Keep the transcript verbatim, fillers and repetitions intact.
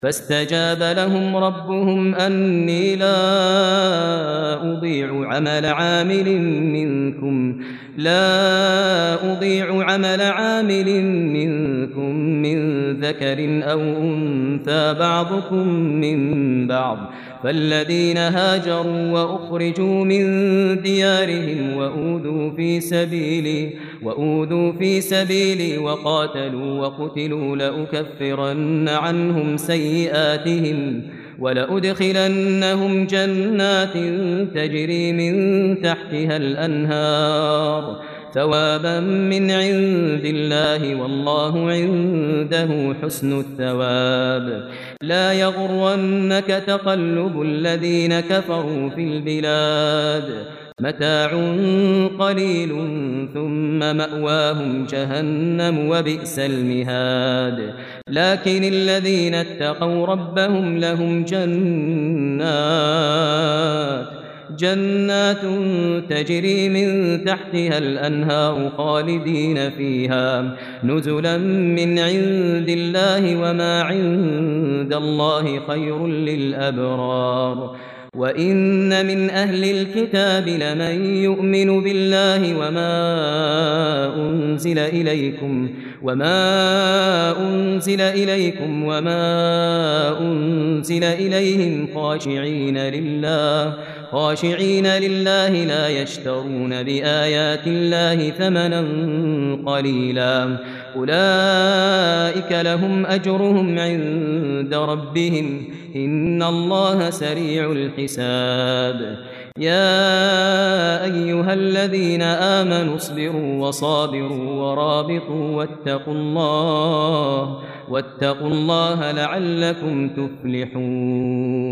فاستجاب لهم ربهم أني لا أضيع عمل عامل منكم لا أضيع عمل عامل منكم من ذكر أو أنثى بعضكم من بعض فالذين هاجروا وأخرجوا من ديارهم وأوذوا في سبيلي وأوذوا في سبيلي وقاتلوا وقتلوا لأكفرن عنهم سيئاتهم ولأدخلنهم جنات تجري من تحتها الأنهار ثوابا من عند الله والله عنده حسن الثواب لا يغرنك تقلب الذين كفروا في البلاد متاع قليل ثم مأواهم جهنم وبئس المهاد لكن الذين اتقوا ربهم لهم جنات جنات تجري من تحتها الأنهار خالدين فيها نزلا من عند الله وما عند الله خير للأبرار وإن من أهل الكتاب لمن يؤمن بالله وما أنزل إليكم وما أنزل إليكم وما أنزل إليهم خاشعين لله خاشعين لله لا يشترون بآيات الله ثمنا قليلا أولئك لهم أجرهم عند ربهم إن الله سريع الحساب يا أيها الذين آمنوا اصبروا وصابروا ورابطوا واتقوا الله واتقوا الله لعلكم تفلحون